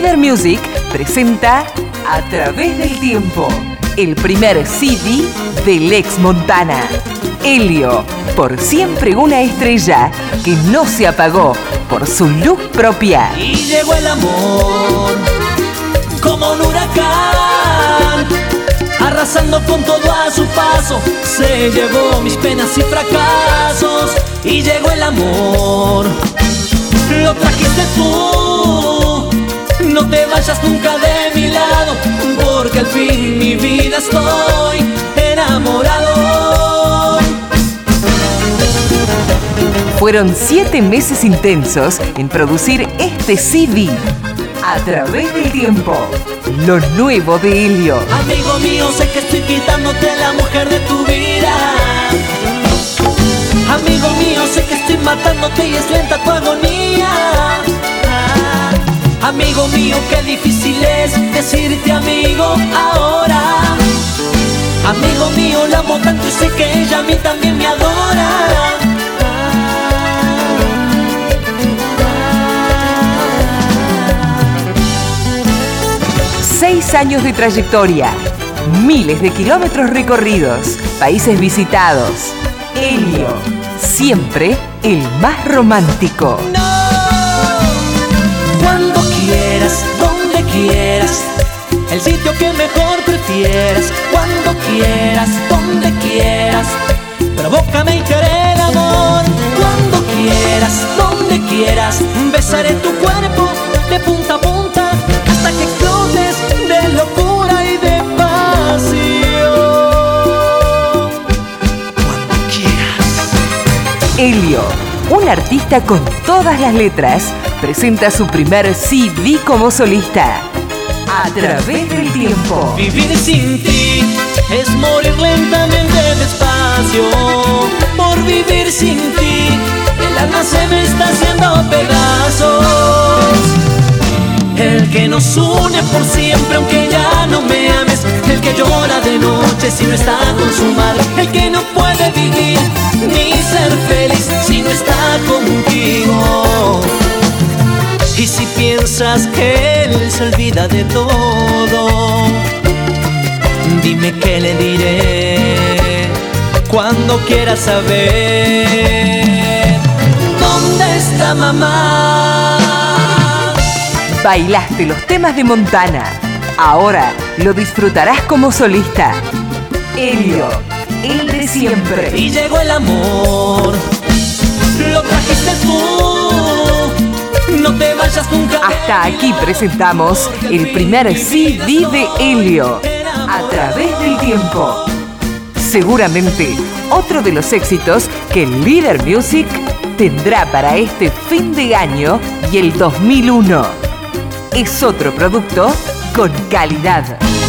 Líder Music presenta A Través del Tiempo, el primer CD del ex Montana. Elio, por siempre una estrella que no se apagó por su luz propia. Y llegó el amor como un huracán, arrasando con todo a su paso. Se llevó mis penas y fracasos. Y llegó el amor, lo trajiste tú. No te vayas nunca de mi lado, porque al fin mi vida estoy enamorado. Fueron 7 meses intensos en producir este CD. A Través del Tiempo, lo nuevo de Elio. Amigo mío, sé que estoy quitándote la mujer de tu vida. Amigo mío, sé que estoy matándote y es lenta tu agonía. Amigo mío, qué difícil es decirte amigo ahora. Amigo mío, la amo tanto y sé que ella a mí también me adora. 6 años de trayectoria, miles de kilómetros recorridos, países visitados. Elio, siempre el más romántico. No, cuando quieras, donde quieras, el sitio que mejor prefieras. Cuando quieras, donde quieras, provócame y te haré el amor. Cuando quieras, donde quieras, besaré tu cuerpo de punta a punta hasta que explotes de locura y de pasión. Cuando quieras. Elio, un artista con todas las letras, presenta su primer CD como solista. A Través del Tiempo. Vivir sin ti es morir lentamente despacio. Por vivir sin ti el alma se me está haciendo pedazos. El que nos une por siempre aunque ya no me ames. El que llora de noche si no está con su madre. El que no puede vivir ni ser feliz si no está contigo. Y si piensas que él se olvida de todo, dime qué le diré cuando quiera saber dónde está mamá. Bailaste los temas de Montana, ahora lo disfrutarás como solista. Elio, el de siempre. Y llegó el amor, lo trajiste tú. No te vayas nunca. Hasta aquí presentamos el primer CD de Elio, A Través del Tiempo. Seguramente otro de los éxitos que Líder Music tendrá para este fin de año y el 2001. Es otro producto con calidad.